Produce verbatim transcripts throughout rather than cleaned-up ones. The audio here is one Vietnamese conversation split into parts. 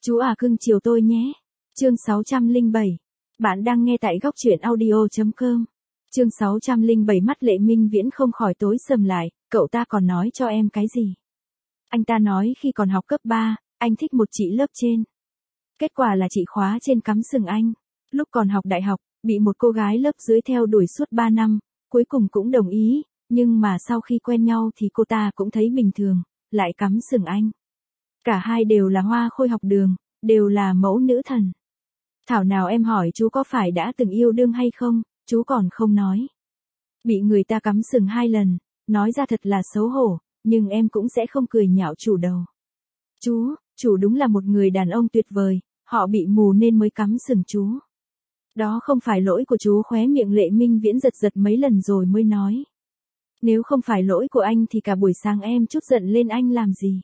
Chú à cưng chiều tôi nhé. Chương sáu trăm lẻ bảy. Bạn đang nghe tại góc truyện audio chấm com. Chương sáu trăm lẻ bảy mắt Lệ Minh Viễn không khỏi tối sầm lại, cậu ta còn nói cho em cái gì? Anh ta nói khi còn học cấp ba, anh thích một chị lớp trên. Kết quả là chị khóa trên cắm sừng anh. Lúc còn học đại học, bị một cô gái lớp dưới theo đuổi suốt ba năm, cuối cùng cũng đồng ý, nhưng mà sau khi quen nhau thì cô ta cũng thấy bình thường, lại cắm sừng anh. Cả hai đều là hoa khôi học đường, đều là mẫu nữ thần. Thảo nào em hỏi chú có phải đã từng yêu đương hay không, chú còn không nói. Bị người ta cắm sừng hai lần, nói ra thật là xấu hổ, nhưng em cũng sẽ không cười nhạo chủ đầu. Chú, chủ đúng là một người đàn ông tuyệt vời, họ bị mù nên mới cắm sừng chú. Đó không phải lỗi của chú. Khóe miệng Lệ Minh Viễn giật giật mấy lần rồi mới nói. Nếu không phải lỗi của anh thì cả buổi sáng em chút giận lên anh làm gì?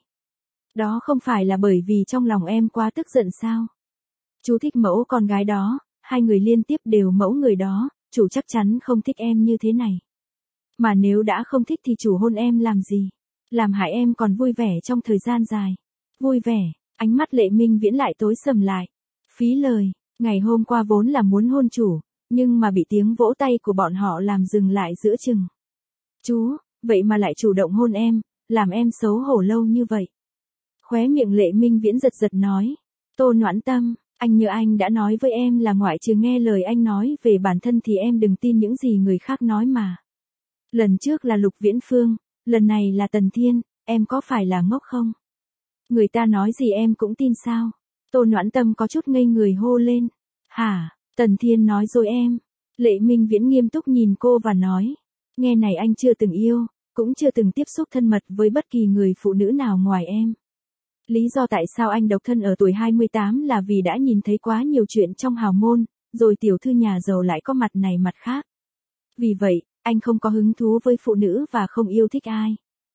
Đó không phải là bởi vì trong lòng em quá tức giận sao? Chú thích mẫu con gái đó, hai người liên tiếp đều mẫu người đó, chủ chắc chắn không thích em như thế này. Mà nếu đã không thích thì chủ hôn em làm gì? Làm hại em còn vui vẻ trong thời gian dài. Vui vẻ, ánh mắt Lệ Minh Viễn lại tối sầm lại. Phí lời, ngày hôm qua vốn là muốn hôn chủ, nhưng mà bị tiếng vỗ tay của bọn họ làm dừng lại giữa chừng. Chú, vậy mà lại chủ động hôn em, làm em xấu hổ lâu như vậy. Khóe miệng Lệ Minh Viễn giật giật nói. Tô Noãn Tâm, anh như anh đã nói với em là ngoại trừ nghe lời anh nói về bản thân thì em đừng tin những gì người khác nói mà. Lần trước là Lục Viễn Phương, lần này là Tần Thiên, em có phải là ngốc không? Người ta nói gì em cũng tin sao? Tô Noãn Tâm có chút ngây người hô lên. Hả, Tần Thiên nói rồi em. Lệ Minh Viễn nghiêm túc nhìn cô và nói. Nghe này anh chưa từng yêu, cũng chưa từng tiếp xúc thân mật với bất kỳ người phụ nữ nào ngoài em. Lý do tại sao anh độc thân ở tuổi hai mươi tám là vì đã nhìn thấy quá nhiều chuyện trong hào môn, rồi tiểu thư nhà giàu lại có mặt này mặt khác. Vì vậy, anh không có hứng thú với phụ nữ và không yêu thích ai.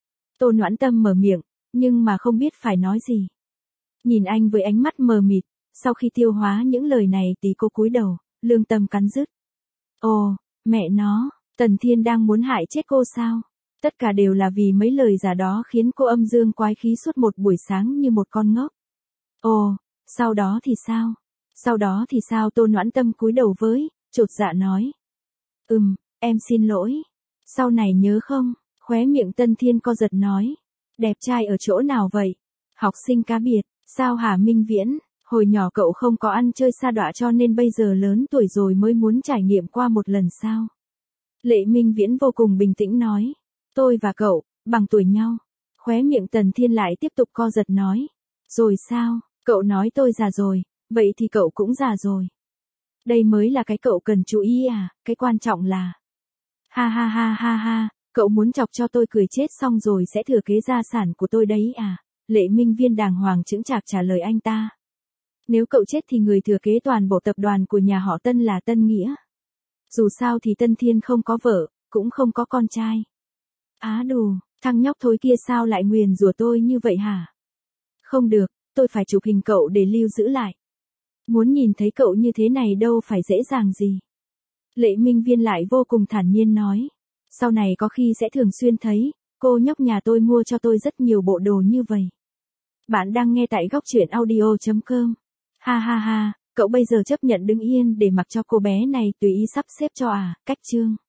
Tô Noãn Tâm mở miệng, nhưng mà không biết phải nói gì. Nhìn anh với ánh mắt mờ mịt, sau khi tiêu hóa những lời này thì cô cúi đầu, lương tâm cắn rứt. Ồ, mẹ nó, Tần Thiên đang muốn hại chết cô sao? Tất cả đều là vì mấy lời giả đó khiến cô âm dương quái khí suốt một buổi sáng như một con ngốc. Ồ, sau đó thì sao? Sau đó thì sao? Tô Noãn Tâm cúi đầu với, chột dạ nói. Ừm, em xin lỗi. Sau này nhớ không? Khóe miệng Tần Thiên co giật nói. Đẹp trai ở chỗ nào vậy? Học sinh cá biệt, sao hả Minh Viễn? Hồi nhỏ cậu không có ăn chơi sa đọa cho nên bây giờ lớn tuổi rồi mới muốn trải nghiệm qua một lần sao? Lệ Minh Viễn vô cùng bình tĩnh nói. Tôi và cậu, bằng tuổi nhau. Khóe miệng Tần Thiên lại tiếp tục co giật nói. Rồi sao, cậu nói tôi già rồi, vậy thì cậu cũng già rồi. Đây mới là cái cậu cần chú ý à, cái quan trọng là. Ha ha ha ha ha, cậu muốn chọc cho tôi cười chết xong rồi sẽ thừa kế gia sản của tôi đấy à? Lệ Minh Viễn đàng hoàng chững chạc trả lời anh ta. Nếu cậu chết thì người thừa kế toàn bộ tập đoàn của nhà họ Tân là Tân Nghĩa. Dù sao thì Tân Thiên không có vợ, cũng không có con trai. Á đù, thằng nhóc thối kia sao lại nguyền rủa tôi như vậy hả? Không được, tôi phải chụp hình cậu để lưu giữ lại. Muốn nhìn thấy cậu như thế này đâu phải dễ dàng gì. Lệ Minh Viễn lại vô cùng thản nhiên nói. Sau này có khi sẽ thường xuyên thấy, cô nhóc nhà tôi mua cho tôi rất nhiều bộ đồ như vậy. Bạn đang nghe tại góc truyện audio chấm com. Ha ha ha, cậu bây giờ chấp nhận đứng yên để mặc cho cô bé này tùy ý sắp xếp cho à, cách chương.